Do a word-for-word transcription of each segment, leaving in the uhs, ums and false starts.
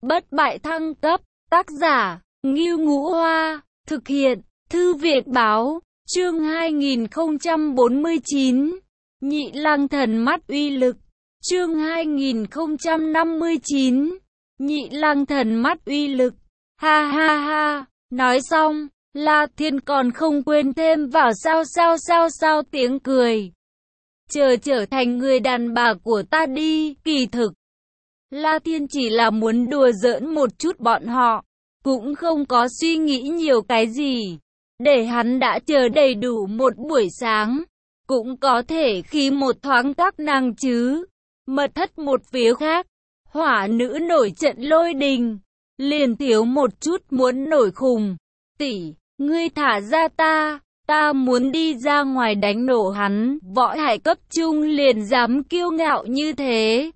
bất bại thăng cấp, tác giả, Ngưu Ngũ Hoa, thực hiện, Thư viện Báo, chương hai nghìn không trăm bốn mươi chín, Nhị Lang Thần Mắt Uy Lực, chương hai nghìn không trăm năm mươi chín, Nhị Lang Thần Mắt Uy Lực, ha ha ha, nói xong, La Thiên còn không quên thêm vào sao sao sao sao tiếng cười. Chờ trở thành người đàn bà của ta đi, kỳ thực. La Thiên chỉ là muốn đùa giỡn một chút bọn họ, cũng không có suy nghĩ nhiều cái gì. Để hắn đã chờ đầy đủ một buổi sáng, cũng có thể khi một thoáng các nàng chứ. Mật thất một phía khác, hỏa nữ nổi trận lôi đình, liền thiếu một chút muốn nổi khùng. Tỷ, ngươi thả ra ta, ta muốn đi ra ngoài đánh nổ hắn. Võ hải cấp trung liền dám kiêu ngạo như thế.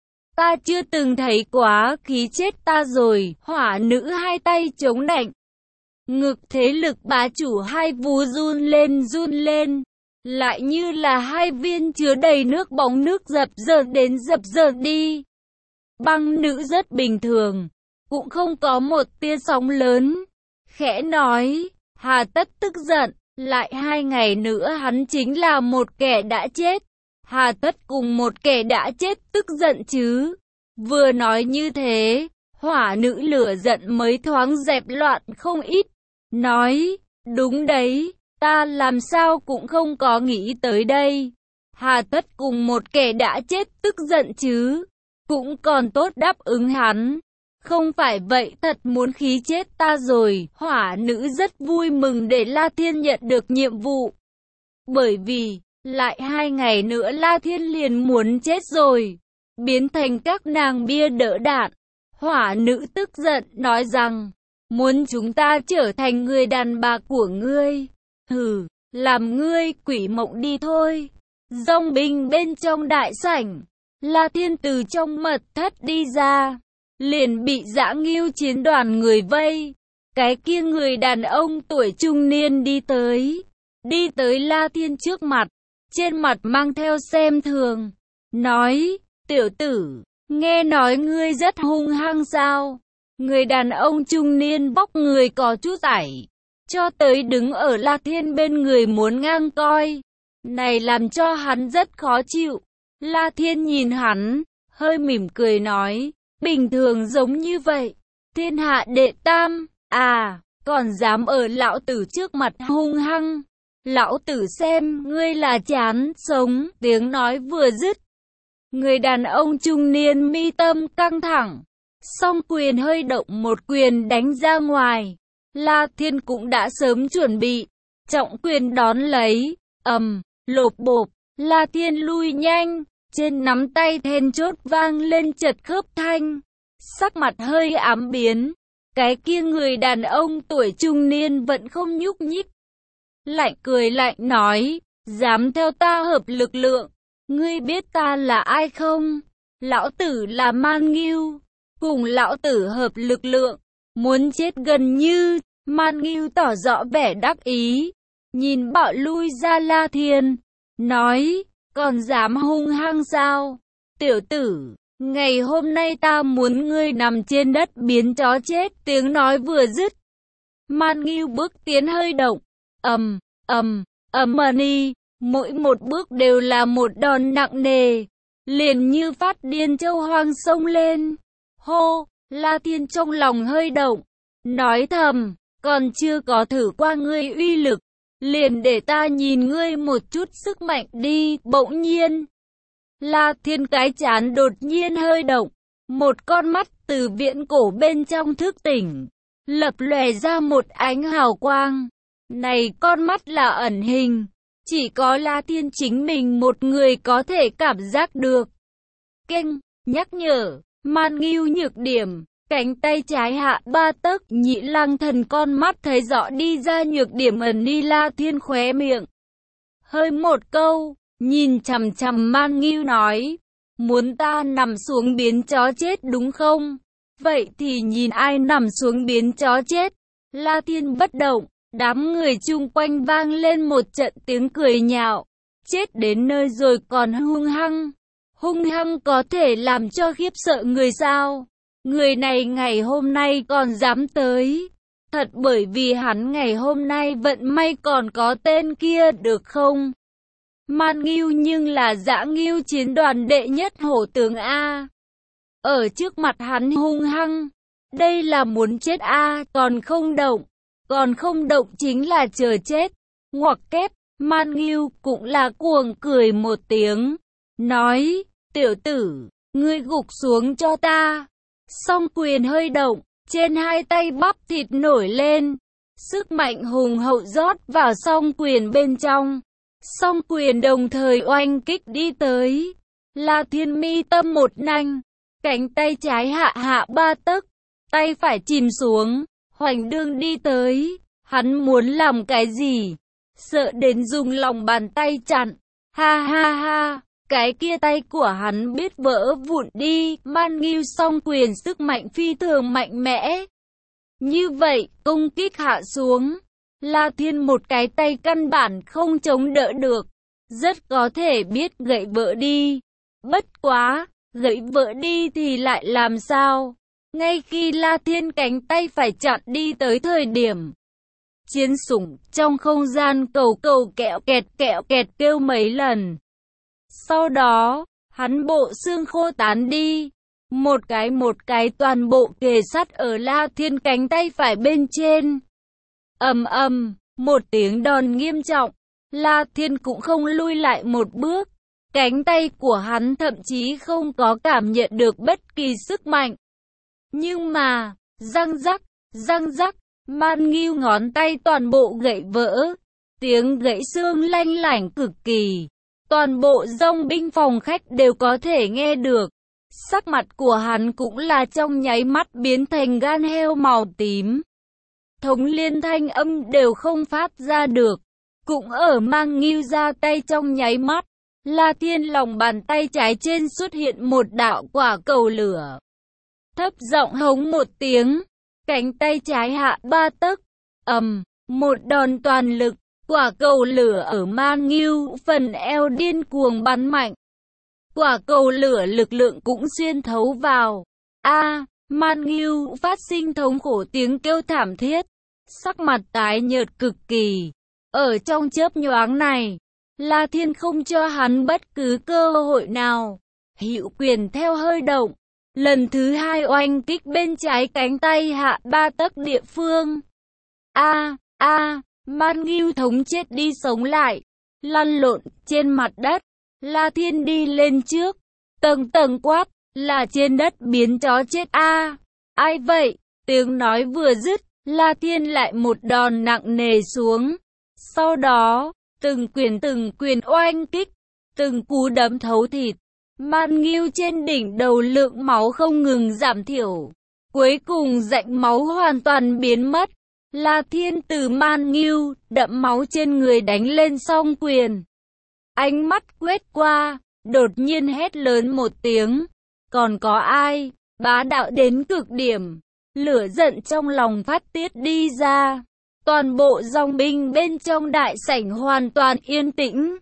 Ta chưa từng thấy quá, khí chết ta rồi. Hỏa nữ hai tay chống nạnh, ngực thế lực bá chủ hai vú run lên run lên, lại như là hai viên chứa đầy nước bóng nước dập dờn đến dập dờn đi. Băng nữ rất bình thường, cũng không có một tia sóng lớn, khẽ nói, hà tất tức giận, lại hai ngày nữa hắn chính là một kẻ đã chết, hà tất cùng một kẻ đã chết tức giận chứ. Vừa nói như thế, hỏa nữ lửa giận mới thoáng dẹp loạn không ít, nói, đúng đấy, ta làm sao cũng không có nghĩ tới đây, hà tất cùng một kẻ đã chết tức giận chứ, cũng còn tốt đáp ứng hắn. Không phải vậy thật muốn khí chết ta rồi. Hỏa nữ rất vui mừng để La Thiên nhận được nhiệm vụ. Bởi vì, lại hai ngày nữa La Thiên liền muốn chết rồi, biến thành các nàng bia đỡ đạn. Hỏa nữ tức giận nói rằng, muốn chúng ta trở thành người đàn bà của ngươi. Hừ, làm ngươi quỷ mộng đi thôi. Dòng binh bên trong đại sảnh, La Thiên từ trong mật thất đi ra, liền bị Dã Ngưu chiến đoàn người vây. Cái kia người đàn ông tuổi trung niên đi tới, đi tới La Thiên trước mặt, trên mặt mang theo xem thường, nói, tiểu tử, nghe nói ngươi rất hung hăng sao? Người đàn ông trung niên vóc người có chút ải, cho tới đứng ở La Thiên bên người muốn ngang coi, này làm cho hắn rất khó chịu. La Thiên nhìn hắn, hơi mỉm cười nói, bình thường giống như vậy, thiên hạ đệ tam, à, còn dám ở lão tử trước mặt hung hăng, lão tử xem ngươi là chán sống. Tiếng nói vừa dứt, người đàn ông trung niên mi tâm căng thẳng, song quyền hơi động một quyền đánh ra ngoài. La Thiên cũng đã sớm chuẩn bị, trọng quyền đón lấy, ầm, lộp bộp, La Thiên lui nhanh, trên nắm tay then chốt vang lên chật khớp thanh, sắc mặt hơi ám biến. Cái kia người đàn ông tuổi trung niên vẫn không nhúc nhích, lạnh cười lạnh nói, dám theo ta hợp lực lượng, ngươi biết ta là ai không? Lão tử là Man Ngưu, cùng lão tử hợp lực lượng, muốn chết gần như. Man Ngưu tỏ rõ vẻ đắc ý, nhìn bạo lui ra La Thiên, nói, còn dám hung hăng sao? Tiểu tử, ngày hôm nay ta muốn ngươi nằm trên đất biến chó chết. Tiếng nói vừa dứt, Man Ngưu bước tiến hơi động, ầm, ầm, ầm mani, mỗi một bước đều là một đòn nặng nề, liền như phát điên châu hoang sông lên. Hô, La Thiên trong lòng hơi động, nói thầm, còn chưa có thử qua ngươi uy lực, liền để ta nhìn ngươi một chút sức mạnh đi. Bỗng nhiên, La Thiên cái chán đột nhiên hơi động, một con mắt từ viễn cổ bên trong thức tỉnh, lập lòe ra một ánh hào quang. Này con mắt là ẩn hình, chỉ có La Thiên chính mình một người có thể cảm giác được. Keng, nhắc nhở, Man Ngưu nhược điểm, cánh tay trái hạ ba tấc. Nhị Lang Thần con mắt thấy rõ đi ra nhược điểm ẩn đi. La Thiên khóe miệng hơi một câu, nhìn chằm chằm Man Ngưu nói, muốn ta nằm xuống biến chó chết đúng không? Vậy thì nhìn ai nằm xuống biến chó chết. La Thiên bất động, đám người chung quanh vang lên một trận tiếng cười nhạo, chết đến nơi rồi còn hung hăng. Hung hăng có thể làm cho khiếp sợ người sao? Người này ngày hôm nay còn dám tới. Thật bởi vì hắn ngày hôm nay vận may còn có tên kia được không? Man Ngưu nhưng là Dã Ngưu chiến đoàn đệ nhất hổ tướng A. Ở trước mặt hắn hung hăng. Đây là muốn chết A, còn không động. Còn không động chính là chờ chết. Ngoặc kép, Man Ngưu cũng là cuồng cười một tiếng. Nói, tiểu tử, ngươi gục xuống cho ta. Song quyền hơi động, trên hai tay bắp thịt nổi lên. Sức mạnh hùng hậu rót vào song quyền bên trong. Song quyền đồng thời oanh kích đi tới. La Thiên mi tâm một nanh. Cánh tay trái hạ hạ ba tấc. Tay phải chìm xuống. Hoành đương đi tới. Hắn muốn làm cái gì? Sợ đến dùng lòng bàn tay chặn. Ha ha ha. Cái kia tay của hắn biết vỡ vụn đi. Man Ngưu song quyền sức mạnh phi thường mạnh mẽ. Như vậy, công kích hạ xuống. La Thiên một cái tay căn bản không chống đỡ được. Rất có thể biết gãy vỡ đi. Bất quá, gãy vỡ đi thì lại làm sao? Ngay khi La Thiên cánh tay phải chặn đi tới thời điểm. Chiến sủng trong không gian cầu cầu kẹo kẹt kẹo kẹt kêu mấy lần. Sau đó, hắn bộ xương khô tán đi. Một cái một cái toàn bộ kề sắt ở La Thiên cánh tay phải bên trên. Ầm ầm, một tiếng đòn nghiêm trọng. La Thiên cũng không lui lại một bước. Cánh tay của hắn thậm chí không có cảm nhận được bất kỳ sức mạnh. Nhưng mà, răng rắc, răng rắc, Man Ngưu ngón tay toàn bộ gãy vỡ. Tiếng gãy xương lanh lảnh cực kỳ. Toàn bộ dòng binh phòng khách đều có thể nghe được. Sắc mặt của hắn cũng là trong nháy mắt biến thành gan heo màu tím. Thống liên thanh âm đều không phát ra được. Cũng ở Man Ngưu ra tay trong nháy mắt. La Thiên lòng bàn tay trái trên xuất hiện một đạo quả cầu lửa. Thấp giọng hống một tiếng. Cánh tay trái hạ ba tấc. Ầm, một đòn toàn lực. Quả cầu lửa ở Man Ngưu phần eo điên cuồng bắn mạnh. Quả cầu lửa lực lượng cũng xuyên thấu vào. A, Man Ngưu phát sinh thống khổ tiếng kêu thảm thiết. Sắc mặt tái nhợt cực kỳ. Ở trong chớp nhoáng này, La Thiên không cho hắn bất cứ cơ hội nào. Hữu quyền theo hơi động. Lần thứ hai oanh kích bên trái cánh tay hạ ba tấc địa phương. A, a, Man Ngưu thống chết đi sống lại. Lăn lộn trên mặt đất. La Thiên đi lên trước. Tầng tầng quát. Là trên đất biến chó chết a. À, ai vậy? Tiếng nói vừa dứt. La Thiên lại một đòn nặng nề xuống. Sau đó, từng quyền từng quyền oanh kích. Từng cú đấm thấu thịt. Man Ngưu trên đỉnh đầu lượng máu không ngừng giảm thiểu. Cuối cùng rãnh máu hoàn toàn biến mất. La Thiên từ Man Ngưu, đẫm máu trên người đánh lên song quyền. Ánh mắt quét qua, đột nhiên hét lớn một tiếng. Còn có ai? Bá đạo đến cực điểm. Lửa giận trong lòng phát tiết đi ra. Toàn bộ dòng binh bên trong đại sảnh hoàn toàn yên tĩnh.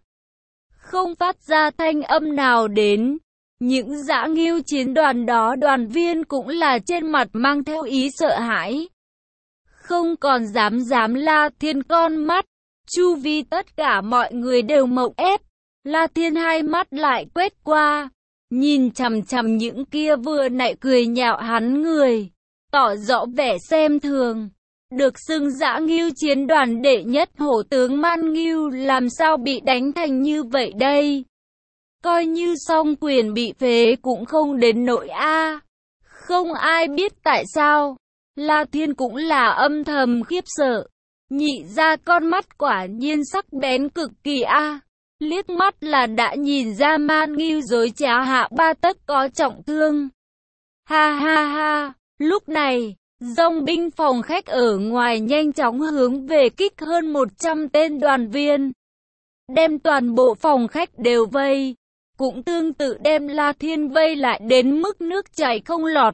Không phát ra thanh âm nào đến. Những Dã Ngưu chiến đoàn đó đoàn viên cũng là trên mặt mang theo ý sợ hãi. Không còn dám dám La Thiên con mắt. Chu vi tất cả mọi người đều mộng ép. La Thiên hai mắt lại quét qua. Nhìn chằm chằm những kia vừa nãy cười nhạo hắn người. Tỏ rõ vẻ xem thường. Được xưng Dã Ngưu chiến đoàn đệ nhất hổ tướng Man Ngưu làm sao bị đánh thành như vậy đây? Coi như song quyền bị phế cũng không đến nỗi a. Không ai biết tại sao. La Thiên cũng là âm thầm khiếp sợ. Nhị ra con mắt quả nhiên sắc bén cực kỳ a. Liếc mắt là đã nhìn ra Man Ngưu dối trá hạ ba tấc có trọng thương. Ha ha ha, lúc này, dòng binh phòng khách ở ngoài nhanh chóng hướng về kích hơn một trăm tên đoàn viên. Đem toàn bộ phòng khách đều vây. Cũng tương tự đem La Thiên vây lại đến mức nước chảy không lọt.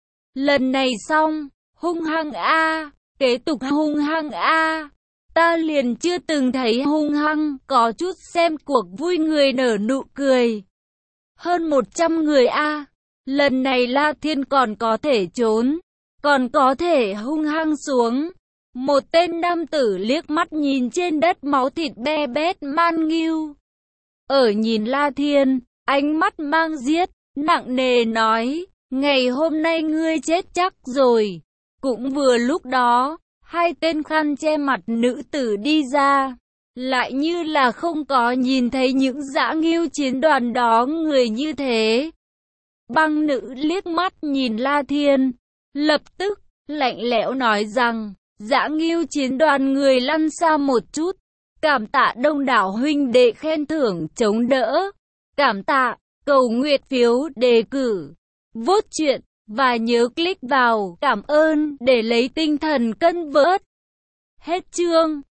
Lần này xong, hung hăng a, kế tục hung hăng a. Ta liền chưa từng thấy hung hăng, có chút xem cuộc vui người nở nụ cười. Hơn một trăm người a, Lần này La Thiên còn có thể trốn, còn có thể hung hăng xuống. Một tên nam tử liếc mắt nhìn trên đất máu thịt be bét man nghiêu. Ở nhìn La Thiên, ánh mắt mang giết, nặng nề nói, ngày hôm nay ngươi chết chắc rồi. Cũng vừa lúc đó, hai tên khăn che mặt nữ tử đi ra, lại như là không có nhìn thấy những dã nghiêu chiến đoàn đó người như thế. Băng nữ liếc mắt nhìn La Thiên, lập tức, lạnh lẽo nói rằng, dã nghiêu chiến đoàn người lăn xa một chút, cảm tạ đông đảo huynh đệ khen thưởng chống đỡ, cảm tạ, cầu nguyện phiếu đề cử, vote chuyện, và nhớ click vào cảm ơn để lấy tinh thần cân vớt. Hết chương.